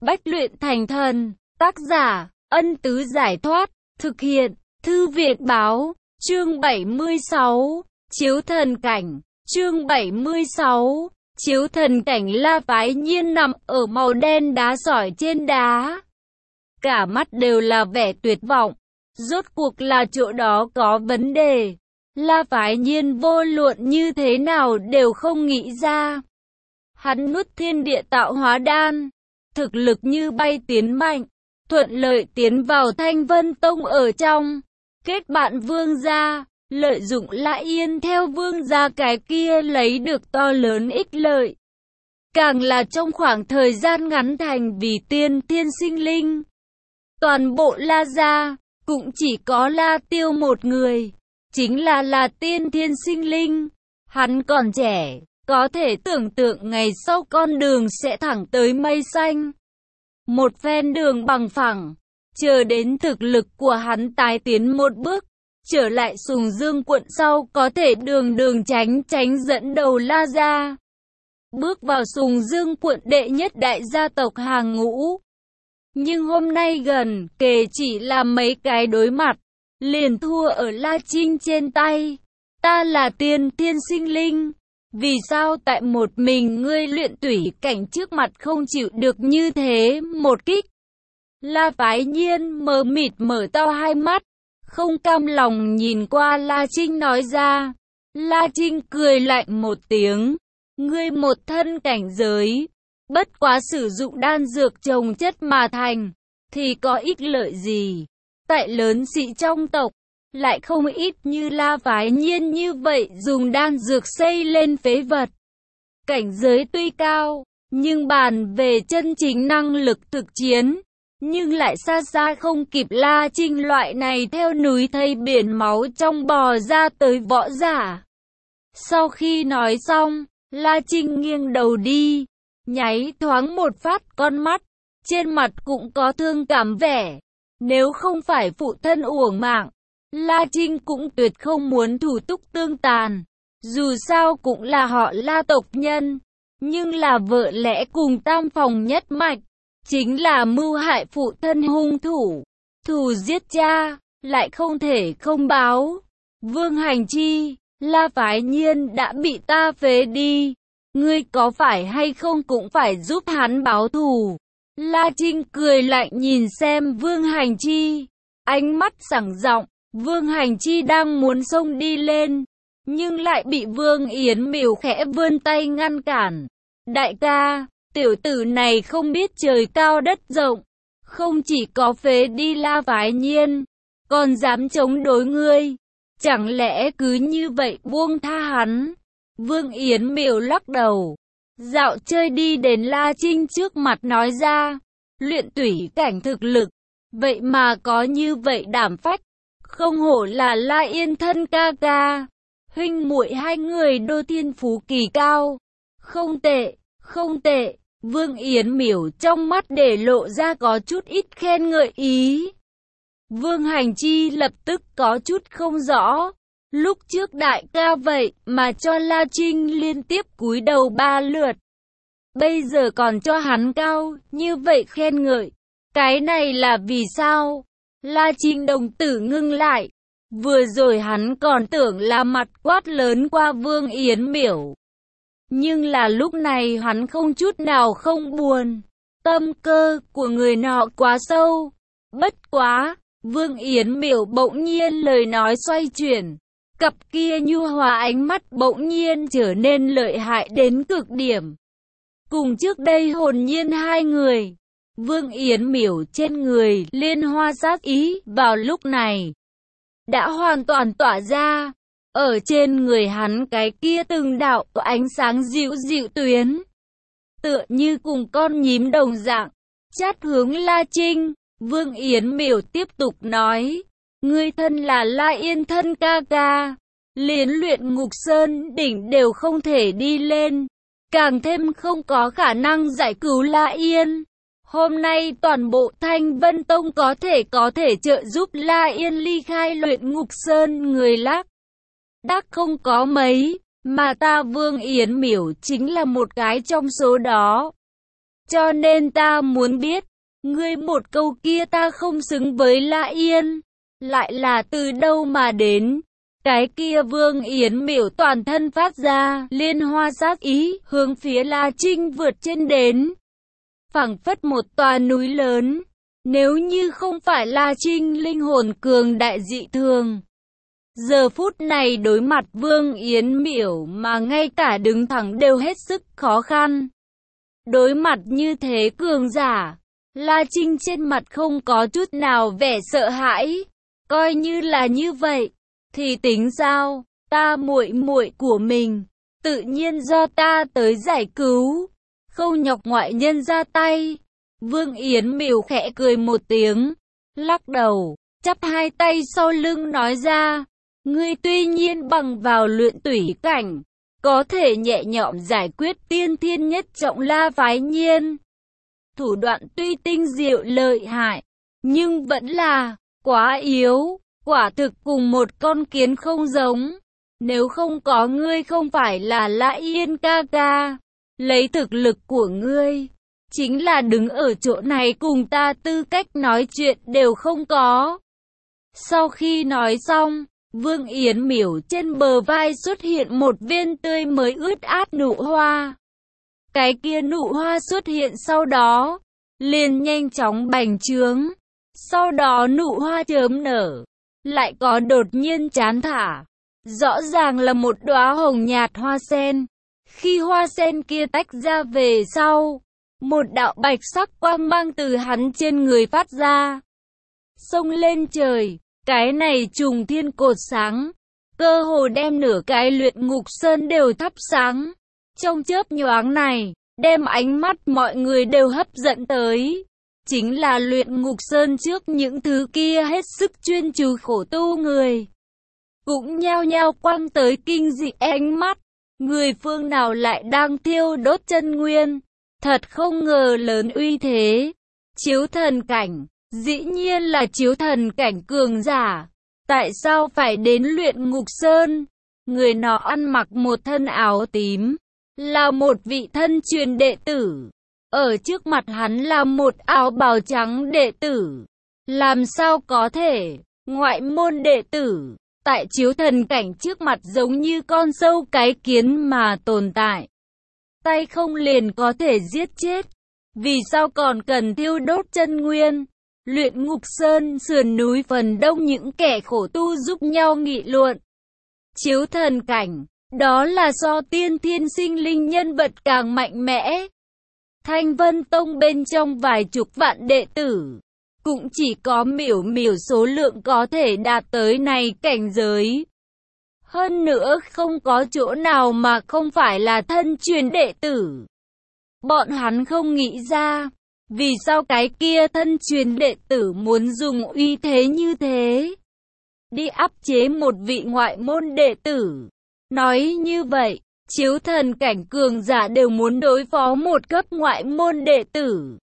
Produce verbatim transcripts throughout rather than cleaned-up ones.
Bách luyện thành thần, tác giả, Ân Tứ Giải Thoát, thực hiện, Thư viện báo, chương bảy mươi sáu, chiếu thần cảnh, chương bảy mươi sáu, chiếu thần cảnh. La Phái Nhiên nằm ở màu đen đá sỏi trên đá. Cả mắt đều là vẻ tuyệt vọng, rốt cuộc là chỗ đó có vấn đề. La Phái Nhiên vô luận như thế nào đều không nghĩ ra. Hắn nuốt thiên địa tạo hóa đan, thực lực như bay tiến mạnh, thuận lợi tiến vào Thanh Vân Tông ở trong, kết bạn Vương gia, lợi dụng La Yên theo Vương gia cái kia lấy được to lớn ích lợi. Càng là trong khoảng thời gian ngắn thành vì tiên thiên sinh linh. Toàn bộ La gia, cũng chỉ có La Tiêu một người, chính là là tiên thiên sinh linh. Hắn còn trẻ, có thể tưởng tượng ngày sau con đường sẽ thẳng tới mây xanh. Một phen đường bằng phẳng, chờ đến thực lực của hắn tái tiến một bước, trở lại Sùng Dương quận sau có thể đường đường tránh tránh dẫn đầu La gia. Bước vào Sùng Dương quận đệ nhất đại gia tộc hàng ngũ. Nhưng hôm nay gần kề chỉ là mấy cái đối mặt, liền thua ở La Trinh trên tay. Ta là tiên thiên sinh linh, vì sao tại một mình ngươi luyện tủy cảnh trước mặt không chịu được như thế một kích? La Phái Nhiên mờ mịt mở to hai mắt, không cam lòng nhìn qua La Trinh nói ra. La Trinh cười lạnh một tiếng, ngươi một thân cảnh giới, bất quá sử dụng đan dược trồng chất mà thành, thì có ích lợi gì? Tại lớn sĩ trong tộc, lại không ít như La Phái Nhiên như vậy dùng đan dược xây lên phế vật. Cảnh giới tuy cao, nhưng bàn về chân chính năng lực thực chiến, nhưng lại xa xa không kịp La Trinh loại này theo núi thây biển máu trong bò ra tới võ giả. Sau khi nói xong, La Trinh nghiêng đầu đi, nháy thoáng một phát con mắt, trên mặt cũng có thương cảm vẻ. Nếu không phải phụ thân uổng mạng, La Trinh cũng tuyệt không muốn thủ túc tương tàn. Dù sao cũng là họ La tộc nhân, nhưng là vợ lẽ cùng tam phòng nhất mạch, chính là mưu hại phụ thân hung thủ. Thù giết cha, lại không thể không báo. Vương Hành Chi, La Phái Nhiên đã bị ta phế đi, ngươi có phải hay không cũng phải giúp hắn báo thù. La Trinh cười lạnh nhìn xem Vương Hành Chi, ánh mắt sảng giọng. Vương Hành Chi đang muốn xông đi lên, nhưng lại bị Vương Yến Miểu khẽ vươn tay ngăn cản. Đại ca, tiểu tử này không biết trời cao đất rộng, không chỉ có phế đi La Phái Nhiên, còn dám chống đối ngươi, chẳng lẽ cứ như vậy buông tha hắn? Vương Yến Miểu lắc đầu, dạo chơi đi đến La Trinh trước mặt nói ra, luyện tủy cảnh thực lực, vậy mà có như vậy đảm phách. Không hổ là La Yên thân ca ca, huynh muội hai người đô thiên phú kỳ cao. Không tệ, không tệ. Vương Yến Miểu trong mắt để lộ ra có chút ít khen ngợi ý. Vương Hành Chi lập tức có chút không rõ. Lúc trước đại ca vậy mà cho La Trinh liên tiếp cúi đầu ba lượt, bây giờ còn cho hắn cao như vậy khen ngợi. Cái này là vì sao? La Trinh đồng tử ngưng lại, vừa rồi hắn còn tưởng là mặt quát lớn qua Vương Yến Miểu. Nhưng là lúc này hắn không chút nào không buồn, tâm cơ của người nọ quá sâu. Bất quá, Vương Yến Miểu bỗng nhiên lời nói xoay chuyển, cặp kia nhu hòa ánh mắt bỗng nhiên trở nên lợi hại đến cực điểm. Cùng trước đây hồn nhiên hai người, Vương Yến Miểu trên người liên hoa sát ý vào lúc này đã hoàn toàn tỏa ra. Ở trên người hắn cái kia từng đạo ánh sáng dịu dịu tuyến, tựa như cùng con nhím đồng dạng, chát hướng La Trinh. Vương Yến Miểu tiếp tục nói, ngươi thân là La Yên thân ca ca, liền luyện ngục sơn đỉnh đều không thể đi lên, càng thêm không có khả năng giải cứu La Yên. Hôm nay toàn bộ Thanh Vân Tông có thể có thể trợ giúp La Yên ly khai luyện ngục sơn người lác đác không có mấy, mà ta Vương Yến Miểu chính là một cái trong số đó. Cho nên ta muốn biết, ngươi một câu kia ta không xứng với La Yên, lại là từ đâu mà đến? Cái kia Vương Yến Miểu toàn thân phát ra liên hoa sát ý, hướng phía La Trinh vượt trên đến. Phảng phất một tòa núi lớn, nếu như không phải La Trinh linh hồn cường đại dị thường, giờ phút này đối mặt Vương Yến Miểu mà ngay cả đứng thẳng đều hết sức khó khăn. Đối mặt như thế cường giả, La Trinh trên mặt không có chút nào vẻ sợ hãi, coi như là như vậy thì tính sao, ta muội muội của mình, tự nhiên do ta tới giải cứu, không nhọc ngoại nhân ra tay. Vương Yến Miểu khẽ cười một tiếng, lắc đầu, chắp hai tay sau lưng nói ra, ngươi tuy nhiên bằng vào luyện tủy cảnh, có thể nhẹ nhõm giải quyết tiên thiên nhất trọng La Phái Nhiên. Thủ đoạn tuy tinh diệu lợi hại, nhưng vẫn là quá yếu, quả thực cùng một con kiến không giống. Nếu không có ngươi không phải là La Yên ca ca, lấy thực lực của ngươi, chính là đứng ở chỗ này cùng ta tư cách nói chuyện đều không có. Sau khi nói xong, Vương Yến Miểu trên bờ vai xuất hiện một viên tươi mới ướt át nụ hoa. Cái kia nụ hoa xuất hiện sau đó, liền nhanh chóng bành trướng. Sau đó nụ hoa chớm nở, lại có đột nhiên chán thả. Rõ ràng là một đóa hồng nhạt hoa sen. Khi hoa sen kia tách ra về sau, một đạo bạch sắc quang mang từ hắn trên người phát ra, xông lên trời. Cái này trùng thiên cột sáng, cơ hồ đem nửa cái luyện ngục sơn đều thắp sáng. Trong chớp nhoáng này, đem ánh mắt mọi người đều hấp dẫn tới. Chính là luyện ngục sơn trước những thứ kia hết sức chuyên chú khổ tu người. Cũng nhao nhao quăng tới kinh dị ánh mắt. Người phương nào lại đang thiêu đốt chân nguyên. Thật không ngờ lớn uy thế. Chiếu thần cảnh. Dĩ nhiên là chiếu thần cảnh cường giả. Tại sao phải đến luyện ngục sơn? Người nọ ăn mặc một thân áo tím, là một vị thân truyền đệ tử. Ở trước mặt hắn là một áo bào trắng đệ tử. Làm sao có thể, ngoại môn đệ tử, tại chiếu thần cảnh trước mặt giống như con sâu cái kiến mà tồn tại. Tay không liền có thể giết chết. Vì sao còn cần thiêu đốt chân nguyên? Luyện ngục sơn sườn núi phần đông những kẻ khổ tu giúp nhau nghị luận. Chiếu thần cảnh, đó là do tiên thiên sinh linh nhân vật càng mạnh mẽ. Thanh Vân Tông bên trong vài chục vạn đệ tử, cũng chỉ có miểu miểu số lượng có thể đạt tới này cảnh giới. Hơn nữa không có chỗ nào mà không phải là thân truyền đệ tử. Bọn hắn không nghĩ ra, vì sao cái kia thân truyền đệ tử muốn dùng uy thế như thế, đi áp chế một vị ngoại môn đệ tử. Nói như vậy, chiếu thần cảnh cường giả đều muốn đối phó một cấp ngoại môn đệ tử.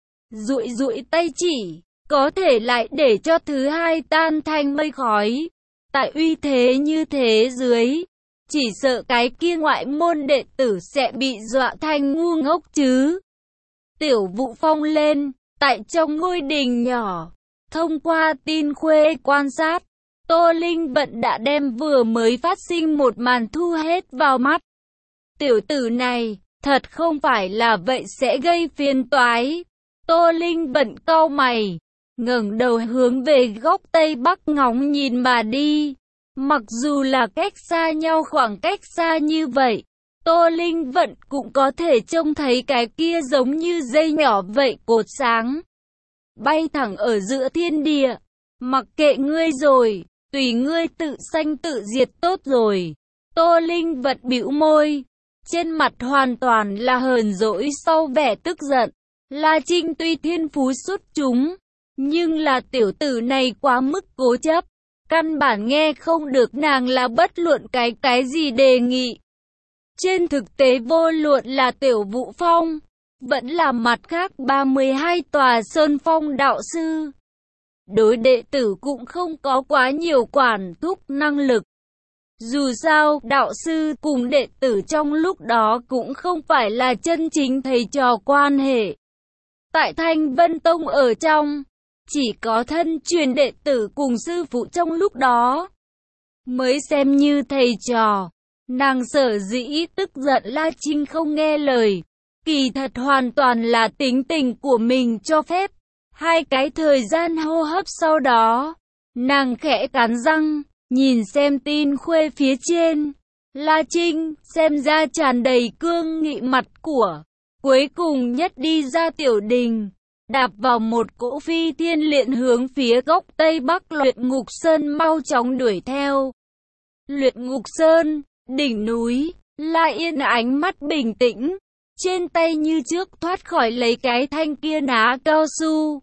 Dụi dụi tay chỉ, có thể lại để cho thứ hai tan thành mây khói. Tại uy thế như thế dưới, chỉ sợ cái kia ngoại môn đệ tử sẽ bị dọa thành ngu ngốc chứ. Tiểu Vũ Phong lên, tại trong ngôi đình nhỏ, thông qua tin khuê quan sát, Tô Linh Vận đã đem vừa mới phát sinh một màn thu hết vào mắt. Tiểu tử này, thật không phải là vậy sẽ gây phiền toái. Tô Linh Vận cau mày, ngẩng đầu hướng về góc Tây Bắc ngóng nhìn mà đi. Mặc dù là cách xa nhau khoảng cách xa như vậy, Tô Linh Vận cũng có thể trông thấy cái kia giống như dây nhỏ vậy cột sáng. Bay thẳng ở giữa thiên địa. Mặc kệ ngươi rồi, tùy ngươi tự sanh tự diệt tốt rồi. Tô Linh Vận bĩu môi, trên mặt hoàn toàn là hờn dỗi sau vẻ tức giận. La Trinh tuy thiên phú xuất chúng, nhưng là tiểu tử này quá mức cố chấp. Căn bản nghe không được nàng là bất luận cái cái gì đề nghị. Trên thực tế vô luận là Tiểu Vũ Phong, vẫn là mặt khác ba mươi hai tòa sơn phong đạo sư, đối đệ tử cũng không có quá nhiều quản thúc năng lực. Dù sao, đạo sư cùng đệ tử trong lúc đó cũng không phải là chân chính thầy trò quan hệ. Tại Thanh Vân Tông ở trong, chỉ có thân truyền đệ tử cùng sư phụ trong lúc đó mới xem như thầy trò. Nàng sở dĩ tức giận La Trinh không nghe lời, kỳ thật hoàn toàn là tính tình của mình cho phép. Hai cái thời gian hô hấp sau đó, nàng khẽ cắn răng, nhìn xem tin khuê phía trên. La Trinh xem ra tràn đầy cương nghị mặt của, cuối cùng nhất đi ra tiểu đình, đạp vào một cỗ phi thiên liện hướng phía góc tây bắc Luyện Ngục Sơn mau chóng đuổi theo. Luyện Ngục Sơn, đỉnh núi, La Yên ánh mắt bình tĩnh, trên tay như trước thoát khỏi lấy cái thanh kia ná cao su.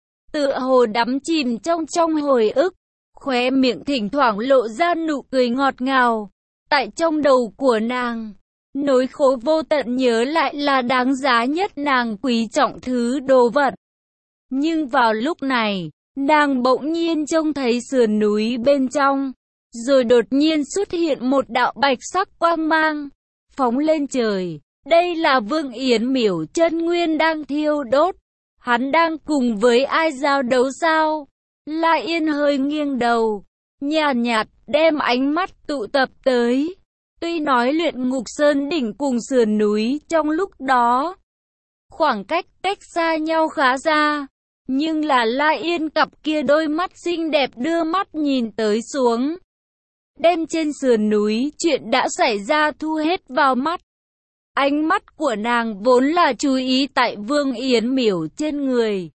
Tựa hồ đắm chìm trong trong hồi ức, khóe miệng thỉnh thoảng lộ ra nụ cười ngọt ngào. Tại trong đầu của nàng, nỗi khổ vô tận nhớ lại là đáng giá nhất nàng quý trọng thứ đồ vật. Nhưng vào lúc này, nàng bỗng nhiên trông thấy sườn núi bên trong, rồi đột nhiên xuất hiện một đạo bạch sắc quang mang, phóng lên trời. Đây là Vương Yến Miểu chân nguyên đang thiêu đốt. Hắn đang cùng với ai giao đấu sao? La Yên hơi nghiêng đầu, nhàn nhạt, nhạt đem ánh mắt tụ tập tới. Tuy nói Luyện Ngục Sơn đỉnh cùng sườn núi trong lúc đó khoảng cách cách xa nhau khá xa, nhưng là La Yên cặp kia đôi mắt xinh đẹp đưa mắt nhìn tới xuống, đem trên sườn núi chuyện đã xảy ra thu hết vào mắt. Ánh mắt của nàng vốn là chú ý tại Vương Yến Miểu trên người,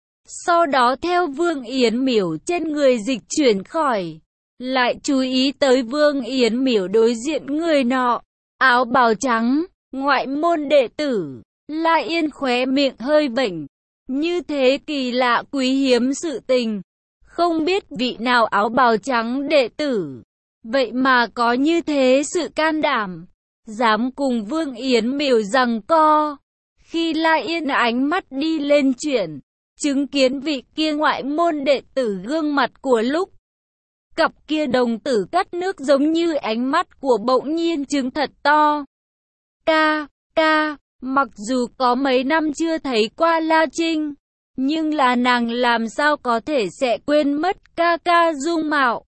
sau đó theo Vương Yến Miểu trên người dịch chuyển khỏi, lại chú ý tới Vương Yến Miểu đối diện người nọ, áo bào trắng, ngoại môn đệ tử. La Yên khóe miệng hơi vểnh, như thế kỳ lạ quý hiếm sự tình, không biết vị nào áo bào trắng đệ tử, vậy mà có như thế sự can đảm, dám cùng Vương Yến Miểu giằng co. Khi La Yên ánh mắt đi lên chuyển, chứng kiến vị kia ngoại môn đệ tử gương mặt của lúc, cặp kia đồng tử cắt nước giống như ánh mắt của bỗng nhiên trứng thật to. Ca, ca, mặc dù có mấy năm chưa thấy qua La Trinh, nhưng là nàng làm sao có thể sẽ quên mất ca ca dung mạo.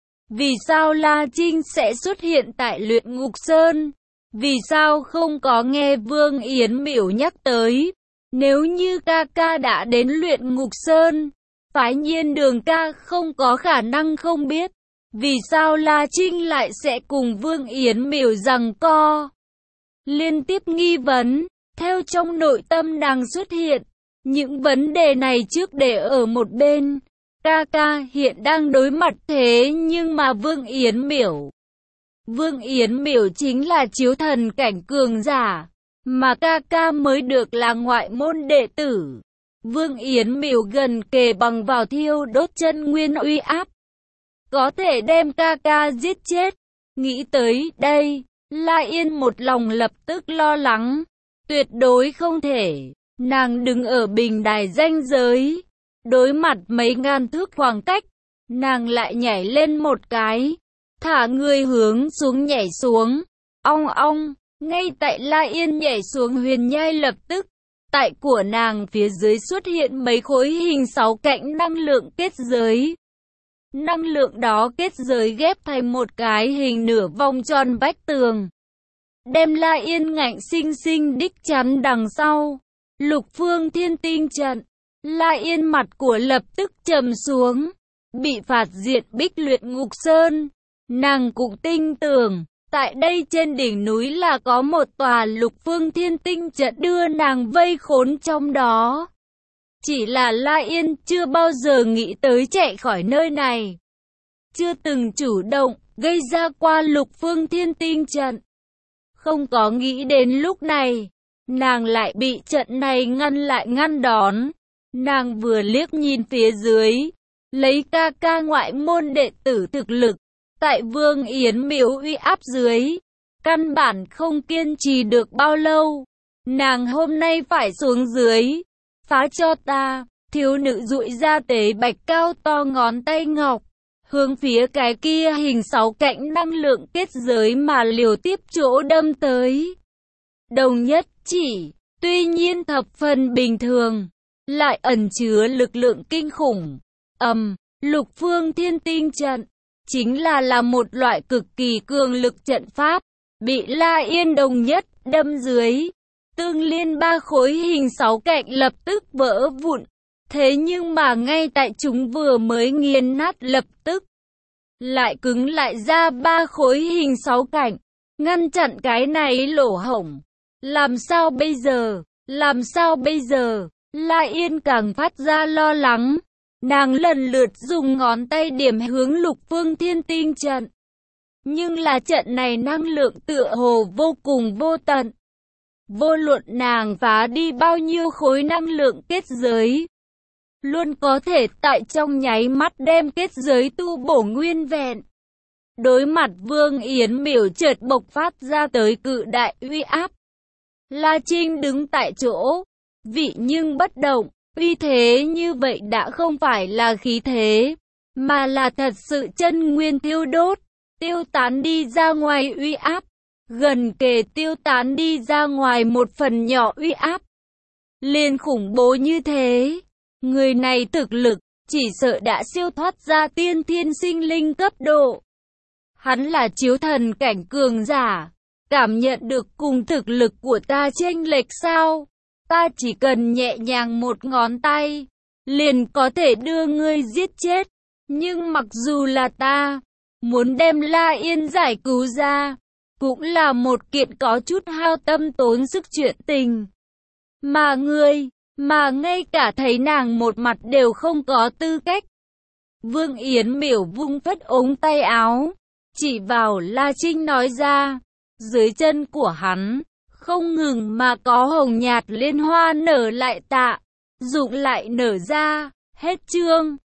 Vì sao La Trinh sẽ xuất hiện tại Luyện Ngục Sơn? Vì sao không có nghe Vương Yến Miểu nhắc tới? Nếu như ca ca đã đến Luyện Ngục Sơn, phái Nhiên Đường ca không có khả năng không biết. Vì sao La Trinh lại sẽ cùng Vương Yến Miểu giằng co? Liên tiếp nghi vấn, theo trong nội tâm nàng xuất hiện. Những vấn đề này trước để ở một bên. Ca ca hiện đang đối mặt thế nhưng mà Vương Yến Miểu. Vương Yến Miểu chính là chiếu thần cảnh cường giả, mà ca ca mới được là ngoại môn đệ tử. Vương Yến Miểu gần kề bằng vào thiêu đốt chân nguyên uy áp, có thể đem ca ca giết chết. Nghĩ tới đây, La Yên một lòng lập tức lo lắng, tuyệt đối không thể. Nàng đứng ở bình đài ranh giới, đối mặt mấy ngàn thước khoảng cách, nàng lại nhảy lên một cái, thả người hướng xuống nhảy xuống. Ong ong, ngay tại La Yên nhảy xuống huyền nhai lập tức, tại của nàng phía dưới xuất hiện mấy khối hình sáu cạnh năng lượng kết giới. Năng lượng đó kết giới ghép thành một cái hình nửa vòng tròn vách tường, đem La Yên ngạnh sinh sinh đích chắn đằng sau. Lục phương thiên tinh trận. La Yên mặt của lập tức trầm xuống, bị phạt diệt Bích Luyện Ngục Sơn. Nàng cũng tin tưởng, tại đây trên đỉnh núi là có một tòa lục phương thiên tinh trận đưa nàng vây khốn trong đó. Chỉ là La Yên chưa bao giờ nghĩ tới chạy khỏi nơi này, chưa từng chủ động gây ra qua lục phương thiên tinh trận. Không có nghĩ đến lúc này, nàng lại bị trận này ngăn lại ngăn đón. Nàng vừa liếc nhìn phía dưới, lấy ca ca ngoại môn đệ tử thực lực, tại Vương Yến Miểu uy áp dưới, căn bản không kiên trì được bao lâu. Nàng hôm nay phải xuống dưới, phá cho ta. Thiếu nữ dụi ra tế bạch cao to ngón tay ngọc, hướng phía cái kia hình sáu cạnh năng lượng kết giới mà liều tiếp chỗ đâm tới. Đồng nhất chỉ, tuy nhiên thập phần bình thường, lại ẩn chứa lực lượng kinh khủng. Ầm, Lục Phương Thiên Tinh trận chính là là một loại cực kỳ cường lực trận pháp, bị La Yên đồng nhất đâm dưới, tương liên ba khối hình sáu cạnh lập tức vỡ vụn. Thế nhưng mà ngay tại chúng vừa mới nghiền nát lập tức lại cứng lại ra ba khối hình sáu cạnh, ngăn chặn cái này lỗ hổng. Làm sao bây giờ? Làm sao bây giờ? La Yên càng phát ra lo lắng. Nàng lần lượt dùng ngón tay điểm hướng Lục Phương Thiên Tinh trận. Nhưng là trận này năng lượng tựa hồ vô cùng vô tận. Vô luận nàng phá đi bao nhiêu khối năng lượng kết giới, luôn có thể tại trong nháy mắt đem kết giới tu bổ nguyên vẹn. Đối mặt Vương Yến Miểu chợt bộc phát ra tới cự đại uy áp. La Trinh đứng tại chỗ, vị nhưng bất động, uy thế như vậy đã không phải là khí thế, mà là thật sự chân nguyên thiêu đốt, tiêu tán đi ra ngoài uy áp, gần kề tiêu tán đi ra ngoài một phần nhỏ uy áp. Liền khủng bố như thế, người này thực lực, chỉ sợ đã siêu thoát ra tiên thiên sinh linh cấp độ. Hắn là chiếu thần cảnh cường giả, cảm nhận được cùng thực lực của ta chênh lệch sao? Ta chỉ cần nhẹ nhàng một ngón tay, liền có thể đưa ngươi giết chết. Nhưng mặc dù là ta, muốn đem La Yên giải cứu ra, cũng là một kiện có chút hao tâm tốn sức chuyện tình. Mà ngươi, mà ngay cả thấy nàng một mặt đều không có tư cách. Vương Yến Miểu vung phất ống tay áo, chỉ vào La Trinh nói ra, dưới chân của hắn, không ngừng mà có hồng nhạt liên hoa nở lại tạ, dụng lại nở ra, hết chương.